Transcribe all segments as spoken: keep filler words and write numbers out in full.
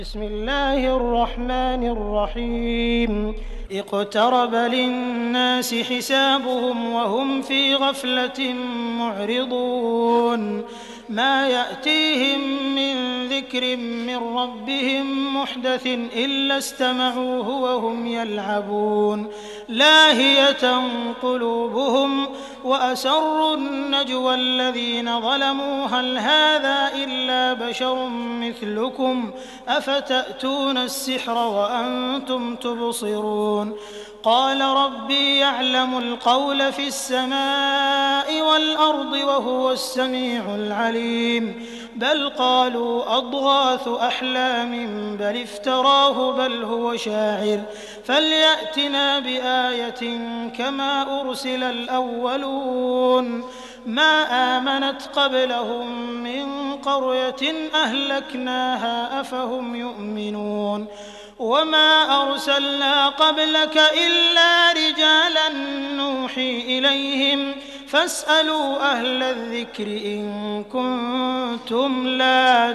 بسم الله الرحمن الرحيم اقترب للناس حسابهم وهم في غفلة معرضون ما يأتيهم من ذكر من ربهم محدث إلا استمعوه وهم يلعبون لاهية قلوبهم وأسروا النجوى الذين ظلموا هل هذا إلا بشر مثلكم أفتأتون السحر وأنتم تبصرون قال ربي يعلم القول في السماء والأرض وهو السميع العليم بل قالوا أضغاث أحلام بل افتراه بل هو شاعر فليأتنا بآية كما أرسل الأولون ما آمنت قبلهم من قرية أهلكناها أفهم يؤمنون وما أرسلنا قبلك إلا رجالا نوحي إليهم فاسألوا أهل الذكر إن كنتم لا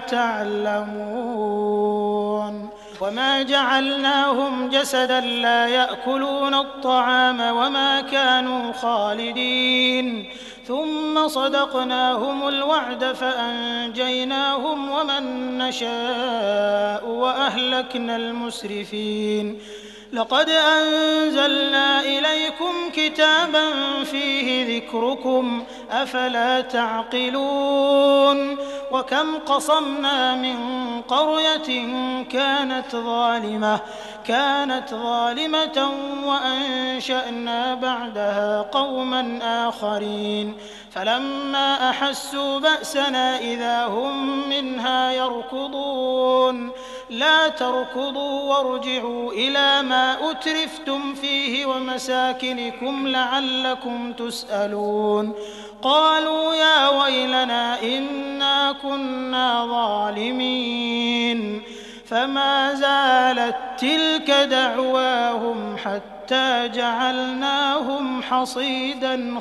تعلمون وما جعلناهم جسدا لا يأكلون الطعام وما كانوا خالدين ثم صدقناهم الوعد فأنجيناهم ومن نشاء وأهلكنا المسرفين لقد أنزلنا إليكم كتابا فيه ذكركم أفلا تعقلون وكم قصمنا من قرية كانت ظالمة كانت ظالمة وأنشأنا بعدها قوما آخرين فلما أحسوا بأسنا إذا هم منها يركضون لا تركضوا وارجعوا إلى ما أترفتم فيه ومساكنكم لعلكم تسألون قالوا يا ويلنا إنا كنا ظالمين فما زالت تلك دعواهم حتى جعلناهم حصيدا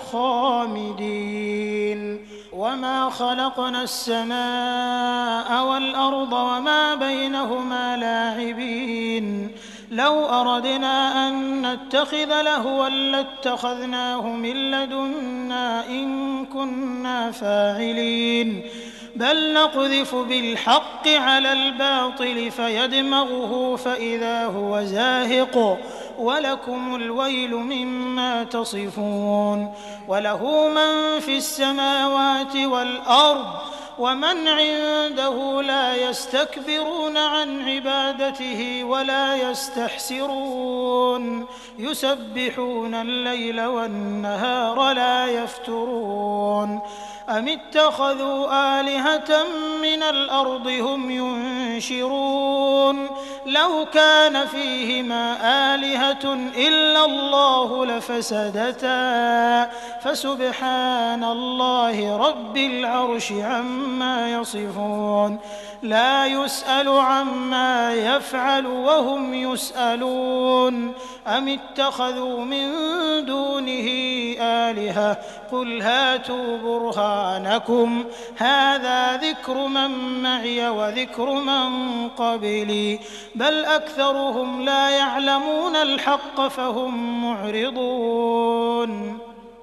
خامدين وما خلقنا السماء والأرض وما بينهما لاعبين لو أردنا أن نتخذ لهوا لاتخذناه من لدنا إن كنا فاعلين بل نقذف بالحق على الباطل فيدمغه فإذا هو زاهق ولكم الويل مما تصفون وله من في السماوات والأرض ومن عنده لا يستكبرون عن عبادته ولا يستحسرون يسبحون الليل والنهار لا يفترون أم اتخذوا آلهة من الأرض هم ينشرون لو كان فيهما آلهة إلا الله لفسدتا فسبحان الله رب العرش عما يصفون لا يسأل عما يفعل وهم يسألون أم اتخذوا من دونه آلهة قل هاتوا برهانكم هذا ذكر من معي وذكر من قبلي بل أكثرهم لا يعلمون الحق فهم معرضون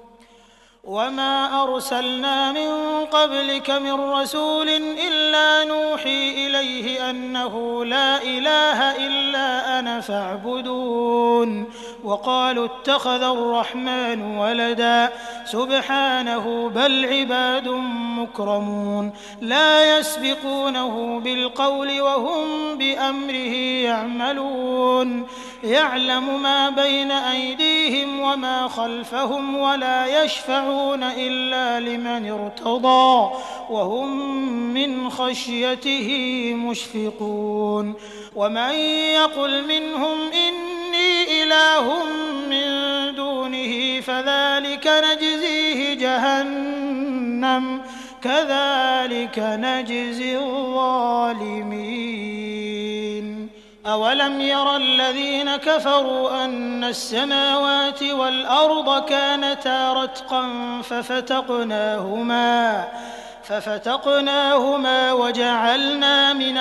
وما أرسلنا من قبلك من رسول إلا نوحي إليه أنه لا إله إلا أنا فاعبدون وقالوا اتخذ الرحمن ولدا سبحانه بل عباد مكرمون لا يسبقونه بالقول وهم بأمره يعملون يعلم ما بين أيديهم وما خلفهم ولا يشفعون إلا لمن ارتضى وهم من خشيته مشفقون ومن يقل منهم إني إله من دونه فذلك نجزيه جهنم كذلك نجزي الظالمين أولم ير الذين كفروا أن السماوات والأرض كانتا رتقا ففتقناهما ففتقناهما وجعلنا من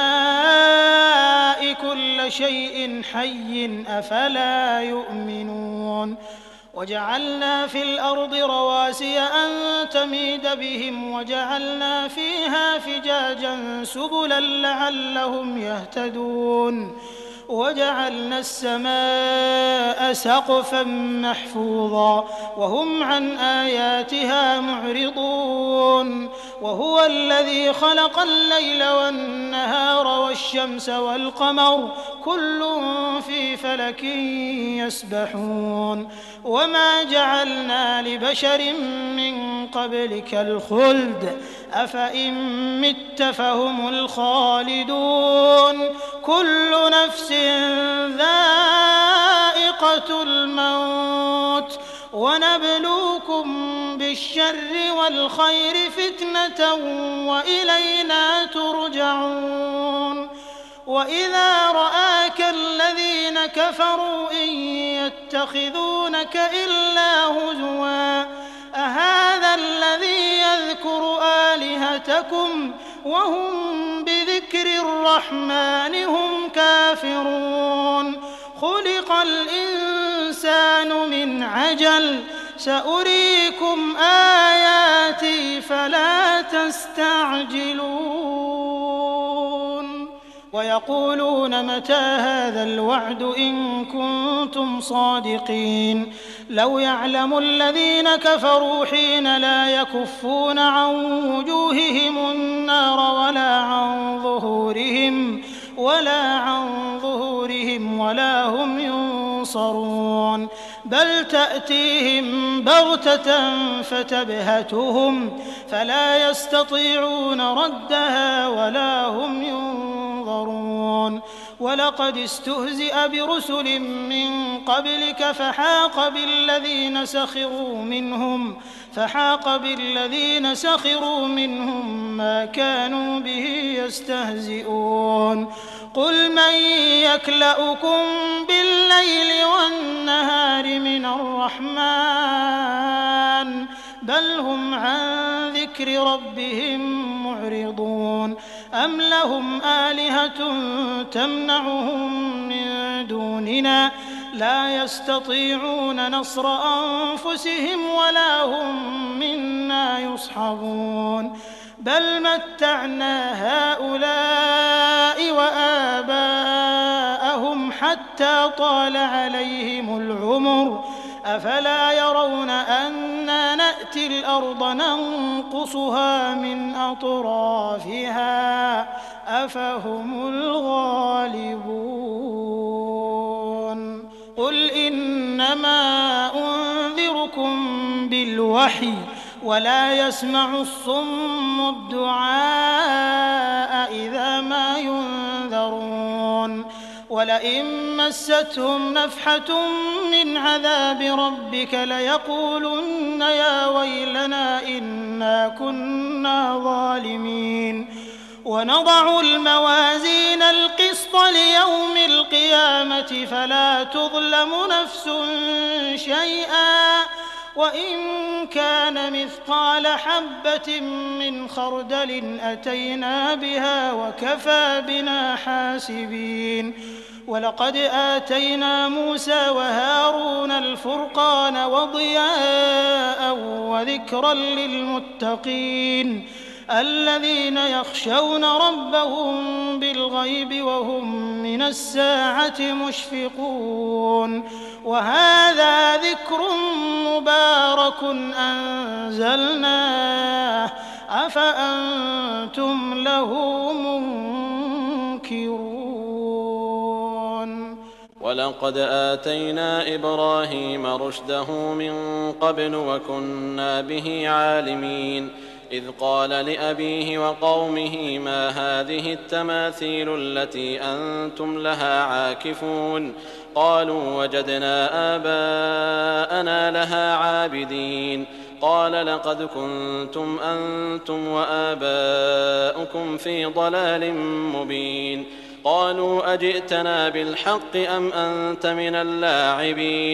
الماء كل شيء حي أفلا يؤمنون وجعلنا في الأرض رواسي أن تميد بهم وجعلنا فيها فجاجا سبلا لعلهم يهتدون وجعلنا السماء سقفا محفوظا وهم عن آياتها معرضون وهو الذي خلق الليل والنهار والشمس والقمر كل في فلك يسبحون وما جعلنا لبشر من قبلك الخلد أفإن مت فهم الخالدون كل نفس ذائقة الموت ونبلوكم بالشر والخير فتنة وإلينا ترجعون وإذا رآك الذين كفروا إن يتخذونك إلا هزوا أهذا الذي يذكر آلهتكم وهم بذكر الرحمن هم كافرون خلق الإنسان من عجل سأريكم آياتي فلا تستعجلون ويقولون متى هذا الوعد إن كنتم صادقين لو يعلم الذين كفروا حين لا يكفون عن وجوههم النار ولا عن ظهورهم ولا عن ظهورهم ولا هم ينصرون بل تأتيهم بغتة فتبهتهم فلا يستطيعون ردها ولا هم ينظرون ولقد استهزئ برسل من قبلك فحاق بالذين سخروا منهم فحاق بالذين سخروا منهم ما كانوا به يستهزئون قل من يكلؤكم بالليل والنهار من الرحمن بل هم عن ذكر ربهم معرضون أم لهم آلهة تمنعهم من دوننا لا يستطيعون نصر أنفسهم ولا هم منا يصحبون بل متعنا هؤلاء وآباءهم حتى طال عليهم العمر أفلا يرون أنا نأتي الأرض ننقصها من أطرافها أفهم الغالبون قل إنما أنذركم بالوحي ولا يسمع الصم الدعاء إذا ما ينذرون ولئن مستهم نفحة من عذاب ربك ليقولن يا ويلنا إنا كنا ظالمين ونضع الموازين القسط ليوم القيامة فلا تظلم نفس شيئا وإن كان مثقال حبة من خردل أتينا بها وكفى بنا حاسبين ولقد آتينا موسى وهارون الفرقان وضياء وذكرا للمتقين الذين يخشون ربهم بالغيب وهم من الساعة مشفقون وهذا ذكر مبارك أنزلناه أفأنتم له منكرون ولقد آتينا إبراهيم رشده من قبل وكنا به عالمين إذ قال لأبيه وقومه ما هذه التماثيل التي أنتم لها عاكفون قالوا وجدنا آباءنا لها عابدين قال لقد كنتم أنتم وآباؤكم في ضلال مبين قالوا أجئتنا بالحق أم أنت من اللاعبين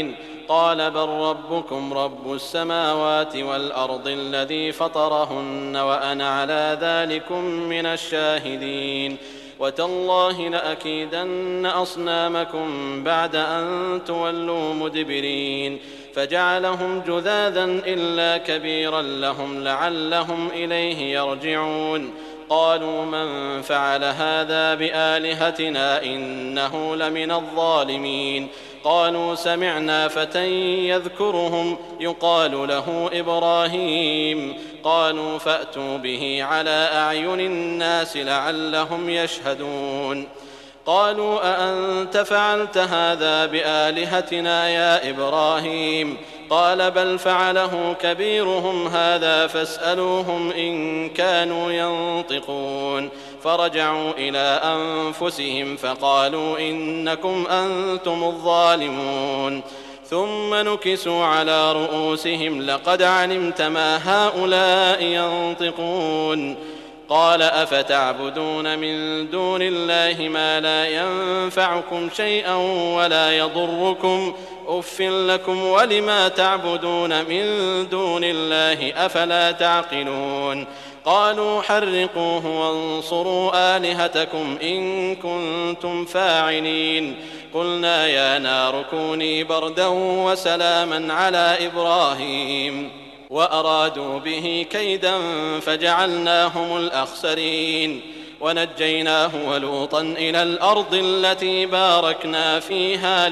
قال بل ربكم رب السماوات والأرض الذي فطرهن وأنا على ذلكم من الشاهدين وتالله لأكيدن أصنامكم بعد أن تولوا مدبرين فجعلهم جذاذا إلا كبيرا لهم لعلهم إليه يرجعون قالوا من فعل هذا بآلهتنا إنه لمن الظالمين قالوا سمعنا فتى يذكرهم يقال له إبراهيم قالوا فأتوا به على أعين الناس لعلهم يشهدون قالوا أأنت فعلت هذا بآلهتنا يا إبراهيم قال بل فعله كبيرهم هذا فاسألوهم إن كانوا ينطقون فرجعوا إلى أنفسهم فقالوا إنكم أنتم الظالمون ثم نكسوا على رؤوسهم لقد علمت ما هؤلاء ينطقون قال أفتعبدون من دون الله ما لا ينفعكم شيئا ولا يضركم أف لكم ولما تعبدون من دون الله أفلا تعقلون قالوا حرقوه وانصروا آلهتكم إن كنتم فاعلين قلنا يا نار كوني بردا وسلاما على إبراهيم وأرادوا به كيدا فجعلناهم الأخسرين ونجيناه ولوطا إلى الأرض التي باركنا فيها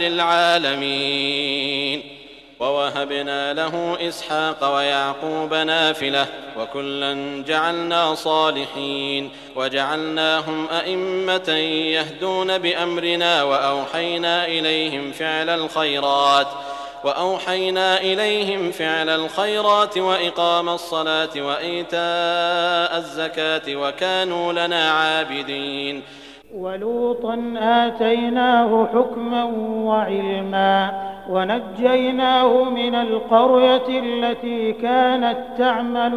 للعالمين ووهبنا له إسحاق ويعقوب نافلة وكلا جعلنا صالحين وجعلناهم أئمة يهدون بأمرنا وأوحينا إليهم فعل الخيرات وأوحينا إليهم فعل الخيرات وإقام الصلاة وإيتاء الزكاة وكانوا لنا عابدين ولوطا آتيناه حكما وعلما ونجيناه من القرية التي كانت تعمل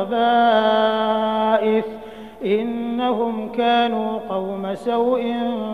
الخبائث إنهم كانوا قوم سوء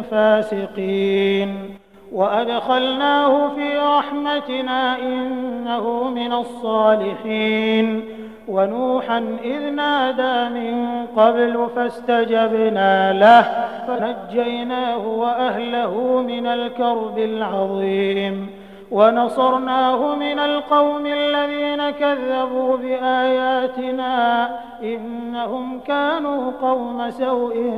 فاسقين وأدخلناه في رحمتنا إنه من الصالحين ونوحا إذ نادى من قبل فاستجبنا له فنجيناه وأهله من الكرب العظيم ونصرناه من القوم الذين كذبوا بآياتنا إنهم كانوا قوم سوء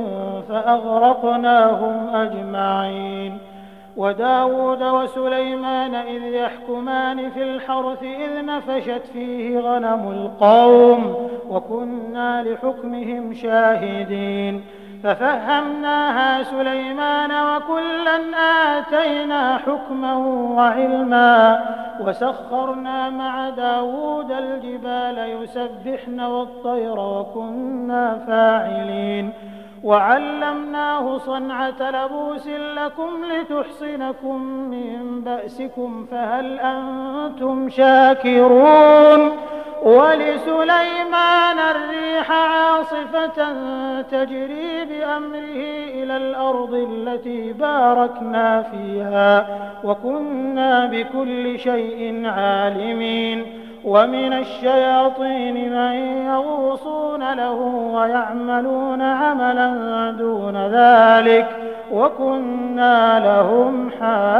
فأغرقناهم أجمعين وداود وسليمان إذ يحكمان في الحرث إذ نفشت فيه غنم القوم وكنا لحكمهم شاهدين ففهمناها سليمان وكلا آتينا حكما وعلما وسخرنا مع داود الجبال يسبحن والطير وكنا فاعلين وعلمناه صنعة لبوس لكم لتحصنكم من بأسكم فهل أنتم شاكرون ولسليمان الريح عاصفة تجري بأمره إلى الأرض التي باركنا فيها وكنا بكل شيء عالمين ومن الشياطين من يغوصون له ويعملون عملا دون ذلك وكنا لهم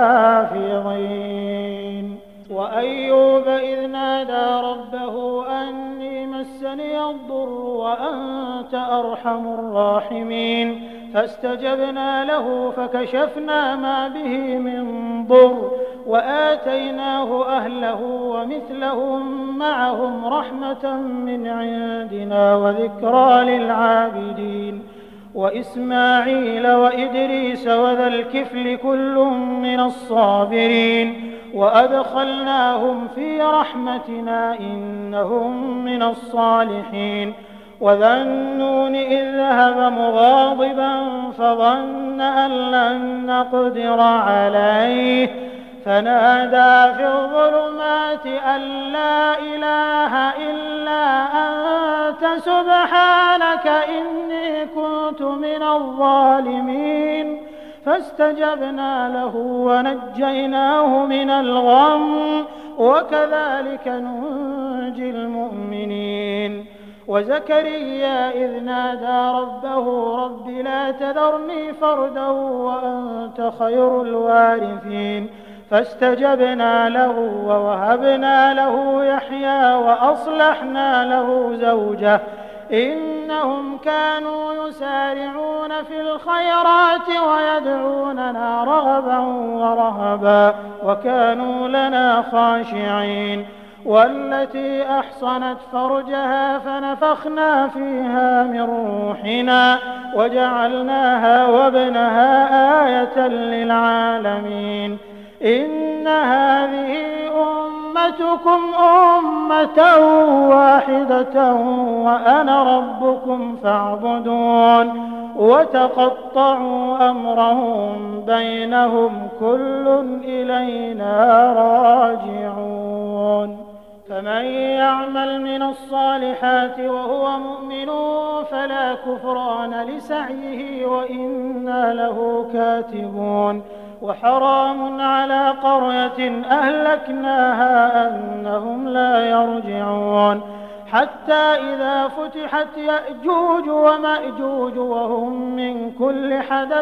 حافظين وأيوب إذ نادى ربه أني مسني الضر وأنت أرحم الراحمين فاستجبنا له فكشفنا ما به من ضر وآتيناه أهله ومثلهم معهم رحمة من عندنا وذكرى للعابدين وإسماعيل وإدريس وذا الكفل كل من الصابرين وأدخلناهم في رحمتنا إنهم من الصالحين وذا النون إذ ذهب مغاضبا فظن أن لن نقدر عليه فنادى في الظلمات أن لا إله إلا أنت سبحانك إني كنت من الظالمين فاستجبنا له ونجيناه من الغم وكذلك ننجي المؤمنين. وزكريا إذ نادى ربه رب لا تذرني فردا وأنت خير الوارثين فاستجبنا له ووهبنا له يحيى وأصلحنا له زوجه إنهم كانوا يسارعون في الخيرات ويدعوننا رغبا ورهبا وكانوا لنا خاشعين. والتي أحصنت فرجها فنفخنا فيها من روحنا وجعلناها وابنها آية للعالمين. إن هذه أمتكم أمة واحدة وأنا ربكم فاعبدون. وتقطعوا أمرهم بينهم كل إلينا راجعون. فمن يعمل من الصالحات وهو مؤمن فلا كفران لسعيه وإنا له كاتبون. وحرام على قرية أهلكناها أنهم لا يرجعون حتى إذا فتحت يأجوج ومأجوج وهم من كل حدب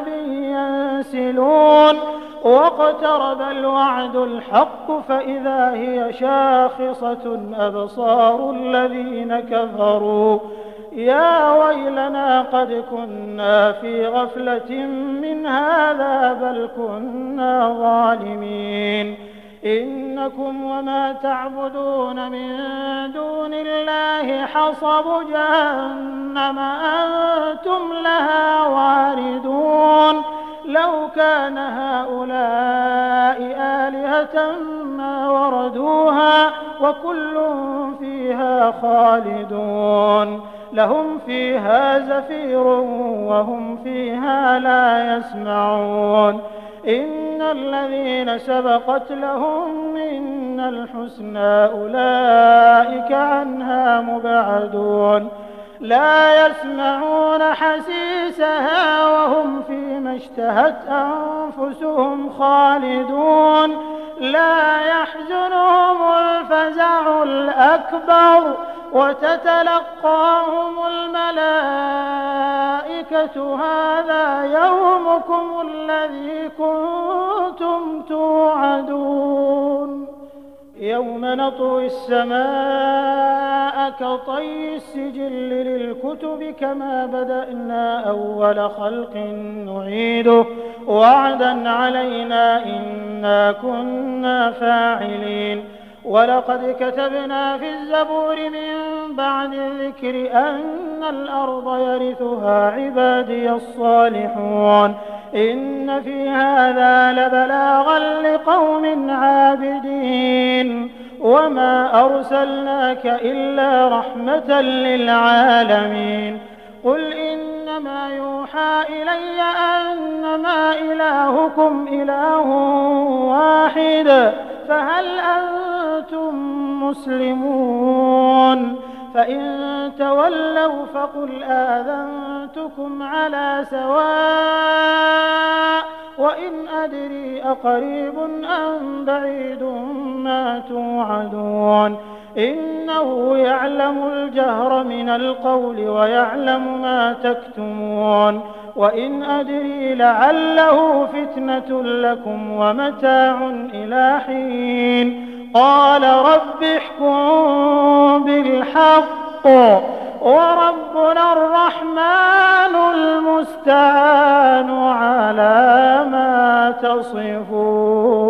ينسلون واقترب الوعد الحق فإذا هي شاخصة أبصار الذين كفروا يا ويلنا قد كنا في غفلة من هذا بل كنا ظالمين. إنكم وما تعبدون من دون الله حصب جهنم أنتم لها واردون. لو كان هؤلاء آلهة ما وردوها وكل فيها خالدون. لهم فيها زفير وهم فيها لا يسمعون. إن الذين سبقت لهم منا الحسنى أولئك عنها مبعدون. لا يسمعون حسيسها وهم فيما اشتهت أنفسهم خالدون. لا يحزنهم الفزع الأكبر وتتلقاهم الملائكة هذا يومكم الذي كنتم توعدون. يوم نطوي السماء كطي السجل للكتب كما بدأنا أول خلق نعيده وعدا علينا إنا كنا فاعلين. ولقد كتبنا في الزبور من بعد الذكر أن الأرض يرثها عبادي الصالحون. إن في هذا لبلاغا لقوم عابدين. وما أرسلناك إلا رحمة للعالمين. قل إنما يوحى إلي أنما إلهكم إله واحد فهل أنتم مسلمون؟ فإن تولوا فقل آذنتكم على سواء وإن أدري أقريب أم بعيد ما توعدون. إنه يعلم الجهر من القول ويعلم ما تكتمون. وإن أدري لعله فتنة لكم ومتاع إلى حين. قال رب احكم بالحق وربنا الرحمن المستعان على ما تصفون.